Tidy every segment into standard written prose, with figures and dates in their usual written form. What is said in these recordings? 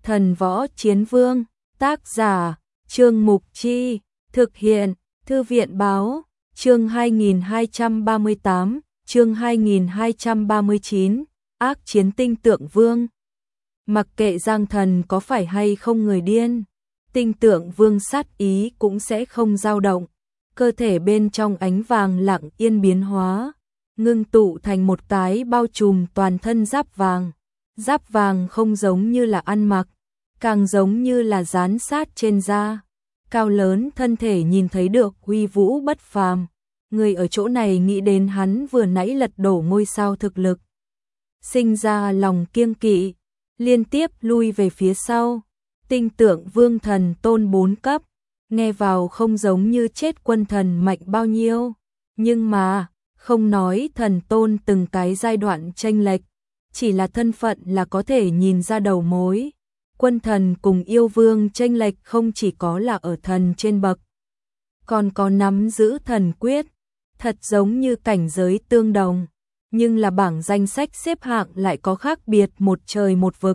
Thần Võ Chiến Vương, tác giả, Trương Mục Chi, thực hiện, Thư viện Báo, chương 2238, chương 2239, ác chiến tinh tượng vương. Mặc kệ Giang Thần có phải hay không người điên, tinh tượng vương sát ý cũng sẽ không dao động. Cơ thể bên trong ánh vàng lặng yên biến hóa, ngưng tụ thành một cái bao trùm toàn thân giáp vàng. Giáp vàng không giống như là ăn mặc, càng giống như là dán sát trên da. Cao lớn thân thể nhìn thấy được uy vũ bất phàm. Người ở chỗ này nghĩ đến hắn vừa nãy lật đổ ngôi sao thực lực, sinh ra lòng kiêng kỵ, liên tiếp lui về phía sau. Tinh tượng vương thần tôn 4 cấp, nghe vào không giống như chết quân thần mạnh bao nhiêu, nhưng mà không nói thần tôn từng cái giai đoạn chênh lệch, chỉ là thân phận là có thể nhìn ra đầu mối. Quân thần cùng yêu vương chênh lệch không chỉ có là ở thần trên bậc, còn có nắm giữ thần quyết, thật giống như cảnh giới tương đồng, nhưng là bảng danh sách xếp hạng lại có khác biệt một trời một vực.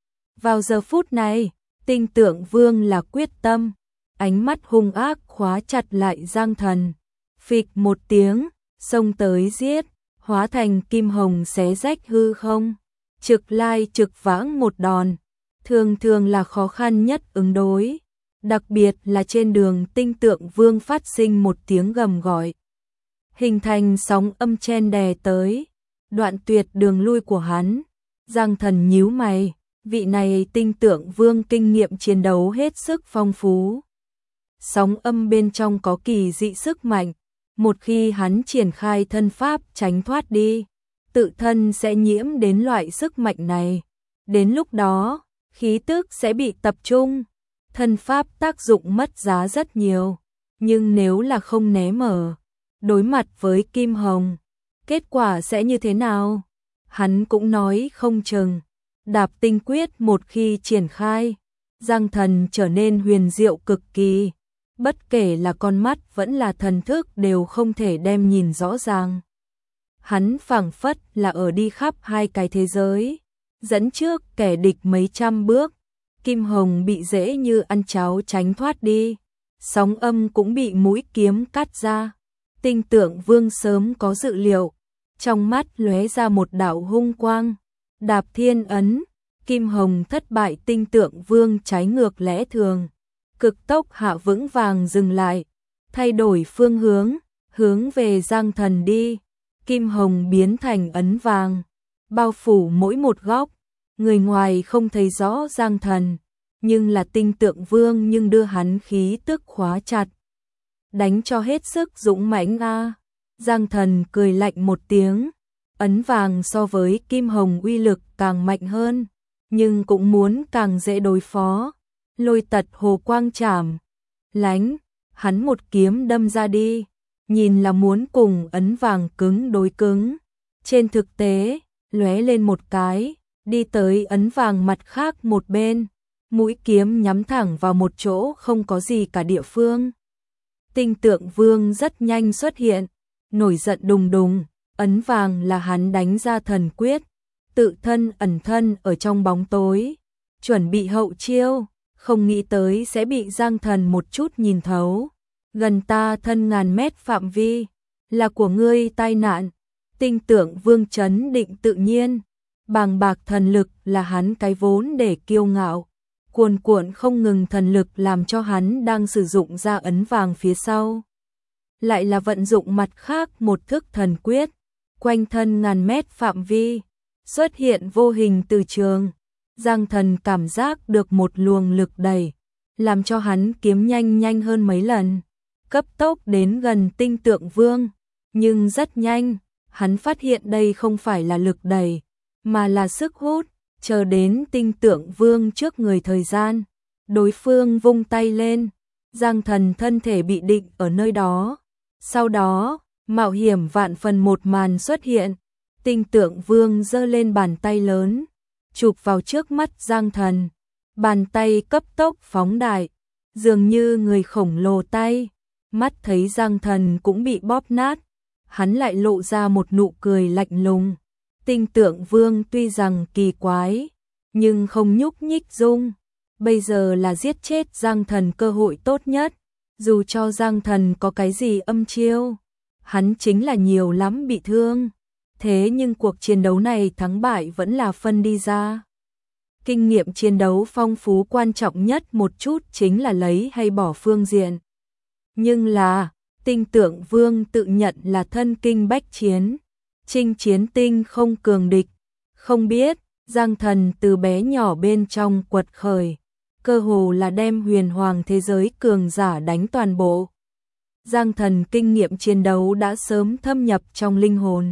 Vào giờ phút này, tinh tượng vương là quyết tâm, ánh mắt hung ác khóa chặt lại Giang Thần, phịch một tiếng, xông tới giết, hóa thành kim hồng xé rách hư không, trực lai trực vãng một đòn, thường thường là khó khăn nhất ứng đối, đặc biệt là trên đường tinh tượng vương phát sinh một tiếng gầm gọi, hình thành sóng âm chen đè tới, đoạn tuyệt đường lui của hắn. Giang Thần nhíu mày, vị này tinh tượng vương kinh nghiệm chiến đấu hết sức phong phú. Sóng âm bên trong có kỳ dị sức mạnh, một khi hắn triển khai thân pháp tránh thoát đi, tự thân sẽ nhiễm đến loại sức mạnh này. Đến lúc đó, khí tức sẽ bị tập trung, thân pháp tác dụng mất giá rất nhiều. Nhưng nếu là không né mở, đối mặt với Kim Hồng, kết quả sẽ như thế nào? Hắn cũng nói không chừng. Đạp tinh quyết một khi triển khai, Giang Thần trở nên huyền diệu cực kỳ. Bất kể là con mắt vẫn là thần thức đều không thể đem nhìn rõ ràng. Hắn phảng phất là ở đi khắp hai cái thế giới, dẫn trước kẻ địch mấy trăm bước. Kim Hồng bị dễ như ăn cháo tránh thoát đi, sóng âm cũng bị mũi kiếm cắt ra. Tinh tượng vương sớm có dự liệu, trong mắt lóe ra một đạo hung quang, đạp thiên ấn. Kim Hồng thất bại, tinh tượng vương trái ngược lẽ thường, cực tốc hạ vững vàng dừng lại, thay đổi phương hướng, hướng về Giang Thần đi. Kim Hồng biến thành ấn vàng, bao phủ mỗi một góc, người ngoài không thấy rõ Giang Thần, nhưng là tinh tượng vương nhưng đưa hắn khí tức khóa chặt. Đánh cho hết sức dũng mãnh a. Giang Thần cười lạnh một tiếng, ấn vàng so với Kim Hồng uy lực càng mạnh hơn, nhưng cũng muốn càng dễ đối phó. Lôi tật hồ quang chảm, lánh, hắn một kiếm đâm ra đi, nhìn là muốn cùng ấn vàng cứng đối cứng. Trên thực tế, lóe lên một cái, đi tới ấn vàng mặt khác một bên, mũi kiếm nhắm thẳng vào một chỗ không có gì cả địa phương. Tinh tượng vương rất nhanh xuất hiện, nổi giận đùng đùng, ấn vàng là hắn đánh ra thần quyết, tự thân ẩn thân ở trong bóng tối, chuẩn bị hậu chiêu, không nghĩ tới sẽ bị Giang Thần một chút nhìn thấu. Gần ta thân ngàn mét phạm vi, là của ngươi tai nạn. Tinh tượng vương chấn định tự nhiên, bàng bạc thần lực là hắn cái vốn để kiêu ngạo, cuồn cuộn không ngừng thần lực làm cho hắn đang sử dụng ra ấn vàng phía sau. Lại là vận dụng mặt khác một thức thần quyết, quanh thân ngàn mét phạm vi, xuất hiện vô hình từ trường. Giang Thần cảm giác được một luồng lực đẩy, làm cho hắn kiếm nhanh hơn mấy lần, cấp tốc đến gần tinh tượng vương. Nhưng rất nhanh, hắn phát hiện đây không phải là lực đẩy, mà là sức hút. Chờ đến tinh tượng vương trước người thời gian, đối phương vung tay lên, Giang Thần thân thể bị định ở nơi đó. Sau đó, mạo hiểm vạn phần một màn xuất hiện, tinh tượng vương giơ lên bàn tay lớn, chụp vào trước mắt Giang Thần, bàn tay cấp tốc phóng đại, dường như người khổng lồ tay. Mắt thấy Giang Thần cũng bị bóp nát, hắn lại lộ ra một nụ cười lạnh lùng. Tinh tượng vương tuy rằng kỳ quái, nhưng không nhúc nhích dung. Bây giờ là giết chết Giang Thần cơ hội tốt nhất, dù cho Giang Thần có cái gì âm chiêu, hắn chính là nhiều lắm bị thương. Thế nhưng cuộc chiến đấu này thắng bại vẫn là phân đi ra. Kinh nghiệm chiến đấu phong phú quan trọng nhất một chút chính là lấy hay bỏ phương diện. Nhưng là, Tinh Tượng Vương tự nhận là thân kinh bách chiến, chinh chiến tinh không cường địch, không biết, Giang Thần từ bé nhỏ bên trong quật khởi, cơ hồ là đem huyền hoàng thế giới cường giả đánh toàn bộ. Giang Thần kinh nghiệm chiến đấu đã sớm thâm nhập trong linh hồn.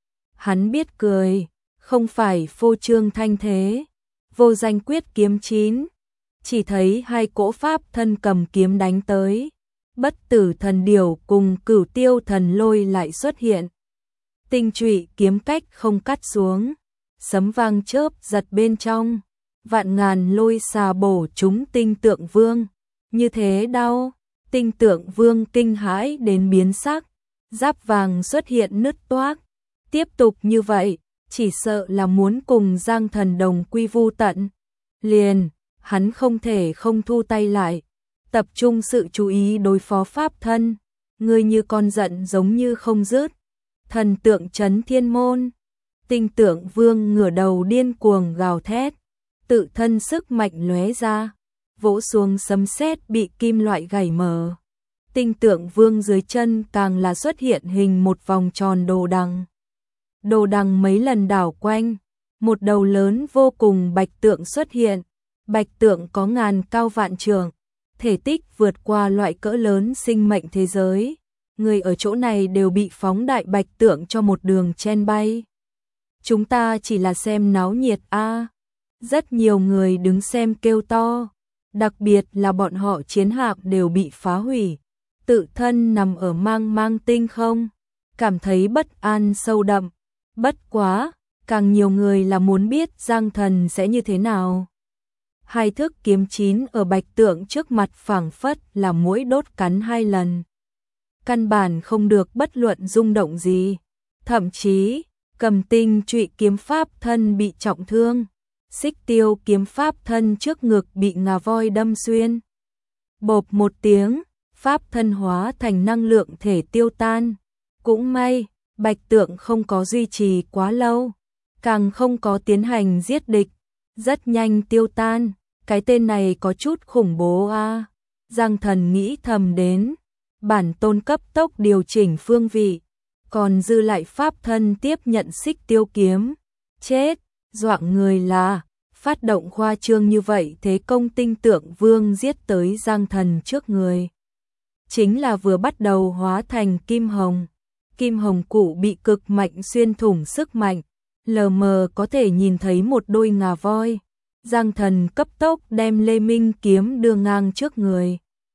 Hắn biết cười, không phải phô trương thanh thế, vô danh quyết kiếm 9, chỉ thấy hai cỗ pháp thân cầm kiếm đánh tới. Bất tử thần điểu cùng cửu tiêu thần lôi lại xuất hiện. Tinh trụy kiếm cách không cắt xuống, sấm vang chớp giật bên trong, vạn ngàn lôi xà bổ trúng Tinh Tượng Vương. Như thế đau, Tinh Tượng Vương kinh hãi đến biến sắc, giáp vàng xuất hiện nứt toác. Tiếp tục như vậy, chỉ sợ là muốn cùng Giang Thần đồng quy vu tận. Liền, hắn không thể không thu tay lại, tập trung sự chú ý đối phó pháp thân, người như con giận giống như không dứt. Thần tượng trấn thiên môn, Tinh Tượng Vương ngửa đầu điên cuồng gào thét, tự thân sức mạnh lóe ra, vỗ xuống sấm sét bị kim loại gảy mở. Tinh Tượng Vương dưới chân càng là xuất hiện hình một vòng tròn đồ đằng. Đồ đằng mấy lần đảo quanh, một đầu lớn vô cùng bạch tượng xuất hiện. Bạch tượng có ngàn cao vạn trượng, thể tích vượt qua loại cỡ lớn sinh mệnh thế giới. Người ở chỗ này đều bị phóng đại bạch tượng cho một đường chen bay. Chúng ta chỉ là xem náo nhiệt a. Rất nhiều người đứng xem kêu to, đặc biệt là bọn họ chiến hạm đều bị phá hủy. Tự thân nằm ở mang mang tinh không, cảm thấy bất an sâu đậm. Bất quá, càng nhiều người là muốn biết Giang Thần sẽ như thế nào. Hai thức kiếm 9 ở bạch tượng trước mặt phảng phất là muỗi đốt cắn 2 lần. Căn bản không được bất luận rung động gì. Thậm chí, Cầm Tinh trụy kiếm pháp thân bị trọng thương. Xích Tiêu kiếm pháp thân trước ngực bị ngà voi đâm xuyên. Bộp một tiếng, pháp thân hóa thành năng lượng thể tiêu tan. Cũng may, bạch tượng không có duy trì quá lâu, càng không có tiến hành giết địch, rất nhanh tiêu tan. Cái tên này có chút khủng bố a. Giang Thần nghĩ thầm đến, bản tôn cấp tốc điều chỉnh phương vị, còn dư lại pháp thân tiếp nhận Xích Tiêu kiếm. Chết, doạng người là, phát động khoa trương như vậy thế công Tinh Tượng Vương giết tới Giang Thần trước người. Chính là vừa bắt đầu hóa thành kim hồng. Kim hồng cụ bị cực mạnh xuyên thủng sức mạnh, lờ mờ có thể nhìn thấy một đôi ngà voi. Giang Thần cấp tốc đem Lê Minh kiếm đưa ngang trước người.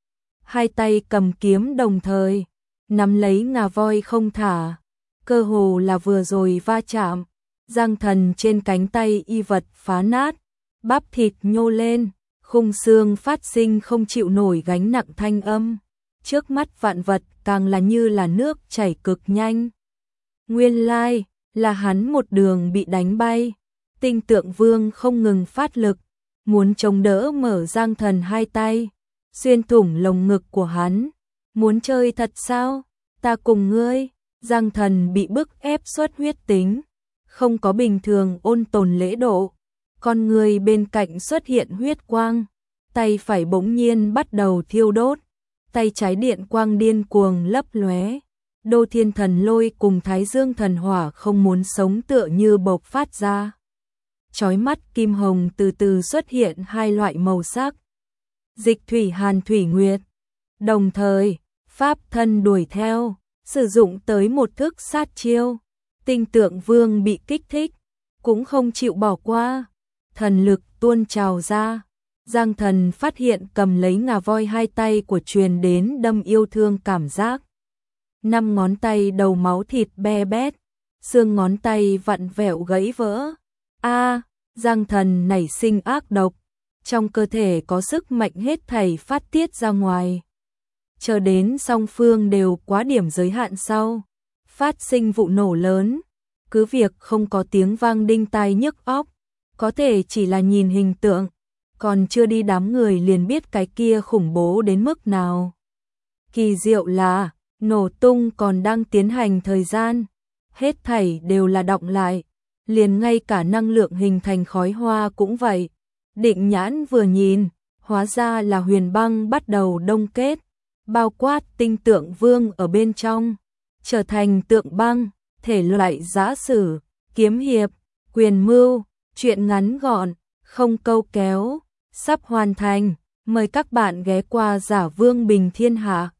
Hai tay cầm kiếm đồng thời, nắm lấy ngà voi không thả. Cơ hồ là vừa rồi va chạm, Giang Thần trên cánh tay y vật phá nát, bắp thịt nhô lên, khung xương phát sinh không chịu nổi gánh nặng thanh âm. Trước mắt vạn vật càng là như là nước chảy cực nhanh. Nguyên lai, là hắn một đường bị đánh bay. Tinh Tượng Vương không ngừng phát lực, muốn chống đỡ mở Giang Thần hai tay, xuyên thủng lồng ngực của hắn. Muốn chơi thật sao? Ta cùng ngươi. Giang Thần bị bức ép xuất huyết tính, không có bình thường ôn tồn lễ độ. Con người bên cạnh xuất hiện huyết quang, tay phải bỗng nhiên bắt đầu thiêu đốt. Tay trái điện quang điên cuồng lấp lóe, Đô Thiên Thần Lôi cùng Thái Dương Thần Hỏa không muốn sống tựa như bộc phát ra. Chói mắt kim hồng từ từ xuất hiện hai loại màu sắc. Dịch thủy hàn thủy nguyệt. Đồng thời, pháp thân đuổi theo, sử dụng tới một thức sát chiêu. Tinh Tượng Vương bị kích thích, cũng không chịu bỏ qua. Thần lực tuôn trào ra. Giang Thần phát hiện cầm lấy ngà voi hai tay của truyền đến đâm yêu thương cảm giác. 5 ngón tay đầu máu thịt be bét, xương ngón tay vặn vẹo gãy vỡ. Giang Thần nảy sinh ác độc, trong cơ thể có sức mạnh hết thảy phát tiết ra ngoài. Chờ đến song phương đều quá điểm giới hạn sau, phát sinh vụ nổ lớn, cứ việc không có tiếng vang đinh tai nhức óc, có thể chỉ là nhìn hình tượng, còn chưa đi đám người liền biết cái kia khủng bố đến mức nào. Kỳ diệu là, nổ tung còn đang tiến hành thời gian, hết thảy đều là đọng lại, liền ngay cả năng lượng hình thành khói hoa cũng vậy. Định Nhãn vừa nhìn, hóa ra là huyền băng bắt đầu đông kết, bao quát tinh tượng vương ở bên trong, trở thành tượng băng, thể loại giã sử, kiếm hiệp, quyền mưu, truyện ngắn gọn, không câu kéo, sắp hoàn thành, mời các bạn ghé qua Giả Vương Bình Thiên Hạ.